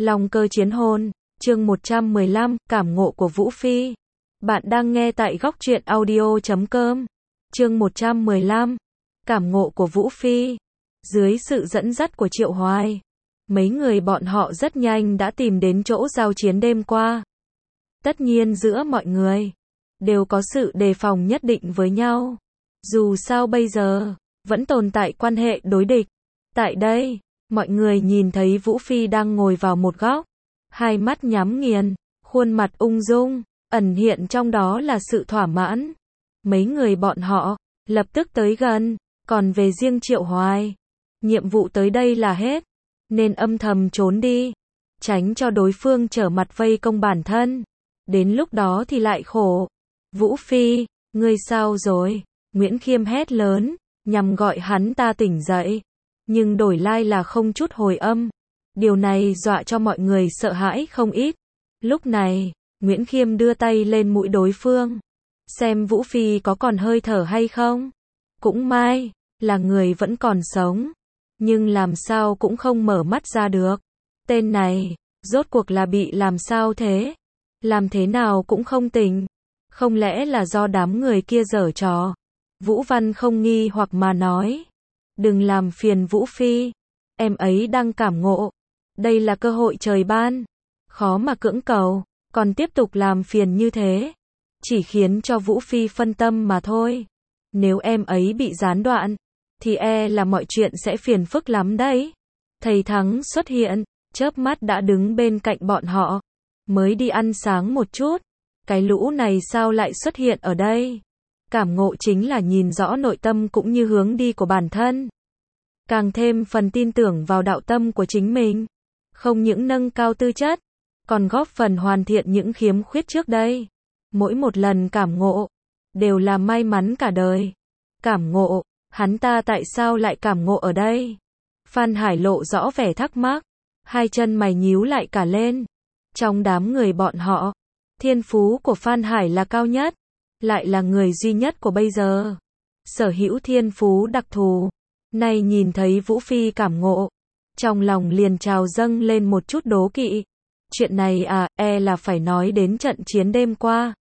Long cơ chiến hồn, chương 115, cảm ngộ của Vũ Phi. Bạn đang nghe tại góc truyện audio.com. Chương 115, cảm ngộ của Vũ Phi. Dưới sự dẫn dắt của Triệu Hoài, mấy người bọn họ rất nhanh đã tìm đến chỗ giao chiến đêm qua. Tất nhiên giữa mọi người đều có sự đề phòng nhất định với nhau. Dù sao bây giờ vẫn tồn tại quan hệ đối địch. Tại đây, mọi người nhìn thấy Vũ Phi đang ngồi vào một góc, hai mắt nhắm nghiền, khuôn mặt ung dung, ẩn hiện trong đó là sự thỏa mãn. Mấy người bọn họ lập tức tới gần, còn về riêng Triệu Hoài, nhiệm vụ tới đây là hết, nên âm thầm trốn đi, tránh cho đối phương trở mặt vây công bản thân. Đến lúc đó thì lại khổ. Vũ Phi, ngươi sao rồi? Nguyễn Khiêm hét lớn, nhằm gọi hắn ta tỉnh dậy. Nhưng đổi lai là không chút hồi âm. Điều này dọa cho mọi người sợ hãi không ít. Lúc này, Nguyễn Khiêm đưa tay lên mũi đối phương, xem Vũ Phi có còn hơi thở hay không. Cũng may là người vẫn còn sống, nhưng làm sao cũng không mở mắt ra được. Tên này, rốt cuộc là bị làm sao thế? Làm thế nào cũng không tỉnh. Không lẽ là do đám người kia giở trò? Vũ Văn không nghi hoặc mà nói. Đừng làm phiền Vũ Phi. Em ấy đang cảm ngộ. Đây là cơ hội trời ban. Khó mà cưỡng cầu. Còn tiếp tục làm phiền như thế, chỉ khiến cho Vũ Phi phân tâm mà thôi. Nếu em ấy bị gián đoạn, thì là mọi chuyện sẽ phiền phức lắm đấy. Thầy Thắng xuất hiện, chớp mắt đã đứng bên cạnh bọn họ. Mới đi ăn sáng một chút. Cái lũ này sao lại xuất hiện ở đây? Cảm ngộ chính là nhìn rõ nội tâm cũng như hướng đi của bản thân. Càng thêm phần tin tưởng vào đạo tâm của chính mình. Không những nâng cao tư chất, còn góp phần hoàn thiện những khiếm khuyết trước đây. Mỗi một lần cảm ngộ, đều là may mắn cả đời. Cảm ngộ, hắn ta tại sao lại cảm ngộ ở đây? Phan Hải lộ rõ vẻ thắc mắc, hai chân mày nhíu lại cả lên. Trong đám người bọn họ, thiên phú của Phan Hải là cao nhất, lại là người duy nhất của bây giờ sở hữu thiên phú đặc thù. Nay nhìn thấy Vũ Phi cảm ngộ, trong lòng liền trào dâng lên một chút đố kỵ. Chuyện này là phải nói đến trận chiến đêm qua.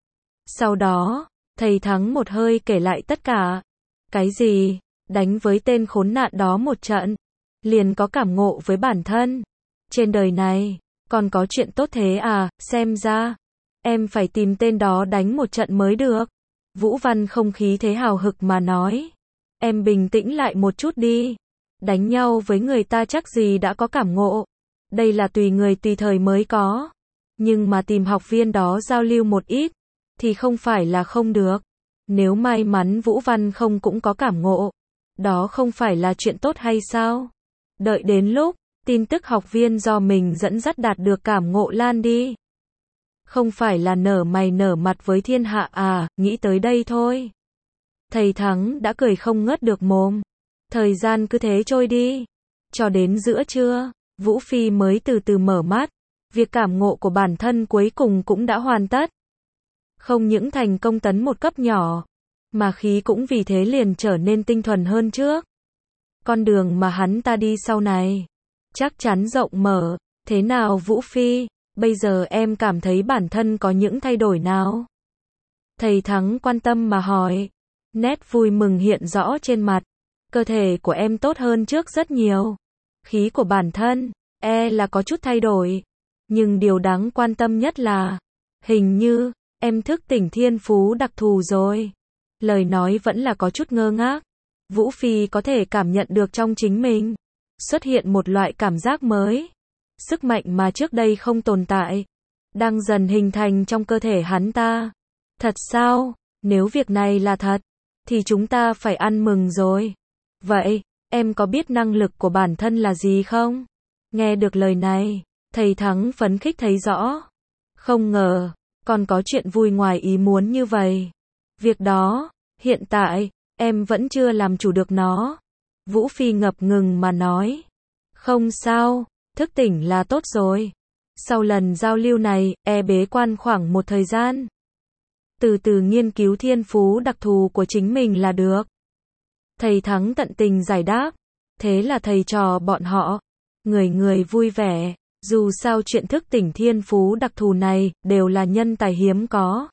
Sau đó, thầy Thắng một hơi kể lại tất cả. Cái gì? Đánh với tên khốn nạn đó một trận, liền có cảm ngộ với bản thân. Trên đời này, còn có chuyện tốt thế à? Xem ra, em phải tìm tên đó đánh một trận mới được. Vũ Văn không khí thế hào hực mà nói. Em bình tĩnh lại một chút đi. Đánh nhau với người ta chắc gì đã có cảm ngộ. Đây là tùy người tùy thời mới có. Nhưng mà tìm học viên đó giao lưu một ít, thì không phải là không được. Nếu may mắn Vũ Văn không cũng có cảm ngộ, đó không phải là chuyện tốt hay sao? Đợi đến lúc, tin tức học viên do mình dẫn dắt đạt được cảm ngộ lan đi. Không phải là nở mày nở mặt với thiên hạ à, nghĩ tới đây thôi. Thầy Thắng đã cười không ngớt được mồm. Thời gian cứ thế trôi đi. Cho đến giữa trưa, Vũ Phi mới từ từ mở mắt. Việc cảm ngộ của bản thân cuối cùng cũng đã hoàn tất. Không những thành công tấn một cấp nhỏ, mà khí cũng vì thế liền trở nên tinh thuần hơn trước. Con đường mà hắn ta đi sau này, chắc chắn rộng mở. Thế nào Vũ Phi, bây giờ em cảm thấy bản thân có những thay đổi nào? Thầy Thắng quan tâm mà hỏi. Nét vui mừng hiện rõ trên mặt. Cơ thể của em tốt hơn trước rất nhiều. Khí của bản thân, là có chút thay đổi. Nhưng điều đáng quan tâm nhất là, hình như, em thức tỉnh thiên phú đặc thù rồi. Lời nói vẫn là có chút ngơ ngác. Vũ Phi có thể cảm nhận được trong chính mình xuất hiện một loại cảm giác mới. Sức mạnh mà trước đây không tồn tại, đang dần hình thành trong cơ thể hắn ta. Thật sao? Nếu việc này là thật, thì chúng ta phải ăn mừng rồi. Vậy, em có biết năng lực của bản thân là gì không? Nghe được lời này, thầy Thắng phấn khích thấy rõ. Không ngờ, còn có chuyện vui ngoài ý muốn như vậy. Việc đó, hiện tại, em vẫn chưa làm chủ được nó. Vũ Phi ngập ngừng mà nói. Không sao, thức tỉnh là tốt rồi. Sau lần giao lưu này, bế quan khoảng một thời gian. Từ từ nghiên cứu thiên phú đặc thù của chính mình là được. Thầy Thắng tận tình giải đáp. Thế là thầy trò bọn họ, người người vui vẻ, Dù sao chuyện thức tỉnh thiên phú đặc thù này, đều là nhân tài hiếm có.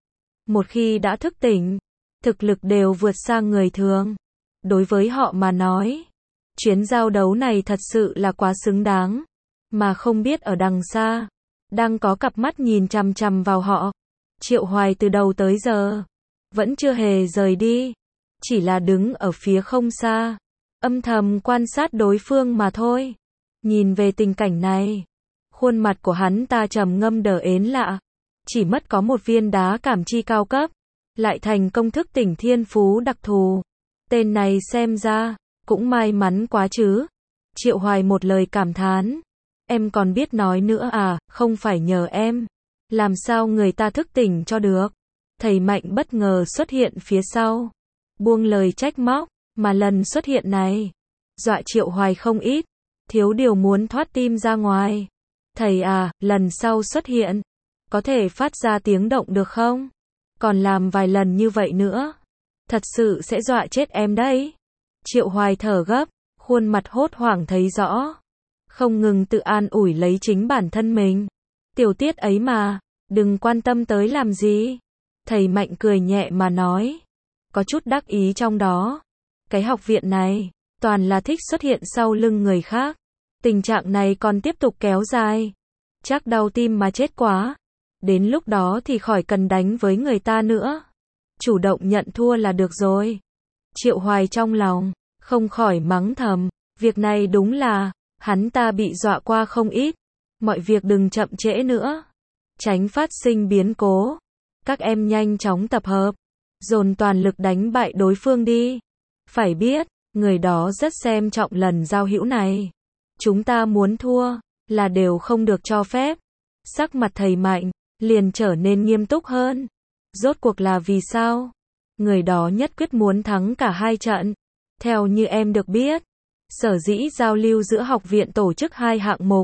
Một khi đã thức tỉnh, thực lực đều vượt xa người thường. Đối với họ mà nói, chuyến giao đấu này thật sự là quá xứng đáng. Mà không biết ở đằng xa, đang có cặp mắt nhìn chằm chằm vào họ. Triệu Hoài từ đầu tới giờ, vẫn chưa hề rời đi. Chỉ là đứng ở phía không xa, âm thầm quan sát đối phương mà thôi. Nhìn về tình cảnh này, khuôn mặt của hắn ta trầm ngâm đờ ến lạ. Chỉ mất có một viên đá cảm chi cao cấp, lại thành công thức tỉnh thiên phú đặc thù. Tên này xem ra, cũng may mắn quá chứ. Triệu Hoài một lời cảm thán. Em còn biết nói nữa à, không phải nhờ em. Làm sao người ta thức tỉnh cho được. Thầy Mạnh bất ngờ xuất hiện phía sau. Buông lời trách móc, mà lần xuất hiện này, dọa Triệu Hoài không ít. Thiếu điều muốn thoát tim ra ngoài. Thầy à, lần sau xuất hiện, có thể phát ra tiếng động được không? Còn làm vài lần như vậy nữa, thật sự sẽ dọa chết em đấy. Triệu Hoài thở gấp, khuôn mặt hốt hoảng thấy rõ. Không ngừng tự an ủi lấy chính bản thân mình. Tiểu tiết ấy mà, đừng quan tâm tới làm gì. Thầy Mạnh cười nhẹ mà nói. Có chút đắc ý trong đó. Cái học viện này, toàn là thích xuất hiện sau lưng người khác. Tình trạng này còn tiếp tục kéo dài, chắc đau tim mà chết quá. Đến lúc đó thì khỏi cần đánh với người ta nữa. Chủ động nhận thua là được rồi. Triệu Hoài trong lòng, không khỏi mắng thầm. Việc này đúng là, hắn ta bị dọa qua không ít. Mọi việc đừng chậm trễ nữa. Tránh phát sinh biến cố. Các em nhanh chóng tập hợp. Dồn toàn lực đánh bại đối phương đi. Phải biết, người đó rất xem trọng lần giao hữu này. Chúng ta muốn thua, là đều không được cho phép. Sắc mặt thầy Mạnh, liền trở nên nghiêm túc hơn. Rốt cuộc là vì sao? Người đó nhất quyết muốn thắng cả hai trận. Theo như em được biết, sở dĩ giao lưu giữa học viện tổ chức hai hạng mục,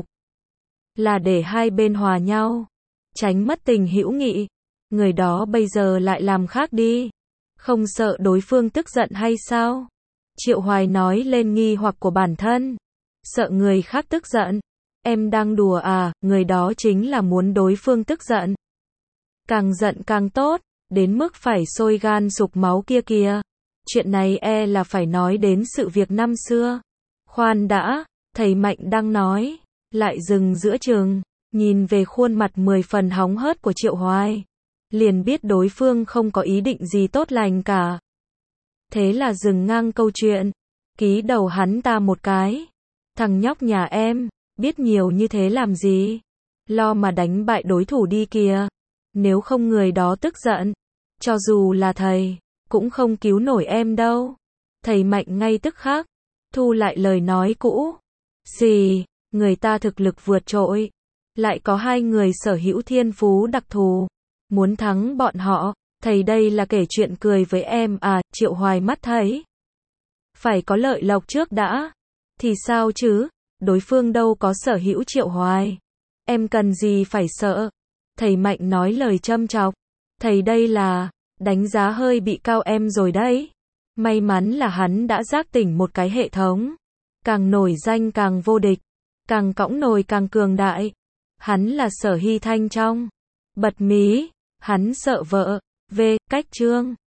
là để hai bên hòa nhau, tránh mất tình hữu nghị. Người đó bây giờ lại làm khác đi. Không sợ đối phương tức giận hay sao? Triệu Hoài nói lên nghi hoặc của bản thân. Sợ người khác tức giận. Em đang đùa à, người đó chính là muốn đối phương tức giận. Càng giận càng tốt, đến mức phải sôi gan sục máu kia kìa. Chuyện này là phải nói đến sự việc năm xưa. Khoan đã, thầy Mạnh đang nói, lại dừng giữa chừng, nhìn về khuôn mặt 10 phần hóng hớt của Triệu Hoài. Liền biết đối phương không có ý định gì tốt lành cả. Thế là dừng ngang câu chuyện, ký đầu hắn ta một cái. Thằng nhóc nhà em, biết nhiều như thế làm gì? Lo mà đánh bại đối thủ đi kìa. Nếu không người đó tức giận, cho dù là thầy, cũng không cứu nổi em đâu. Thầy Mạnh ngay tức khắc, thu lại lời nói cũ. Gì, người ta thực lực vượt trội, lại có hai người sở hữu thiên phú đặc thù. Muốn thắng bọn họ, thầy đây là kể chuyện cười với em à? Triệu Hoài mắt thấy. Phải có lợi lộc trước đã. Thì sao chứ, đối phương đâu có sở hữu Triệu Hoài. Em cần gì phải sợ. Thầy Mạnh nói lời châm chọc. Thầy đây là, đánh giá hơi bị cao em rồi đấy. May mắn là hắn đã giác tỉnh một cái hệ thống. Càng nổi danh càng vô địch. Càng cõng nồi càng cường đại. Hắn là Sở Hy Thanh trong. Bật mí, hắn sợ vợ. Cách chương.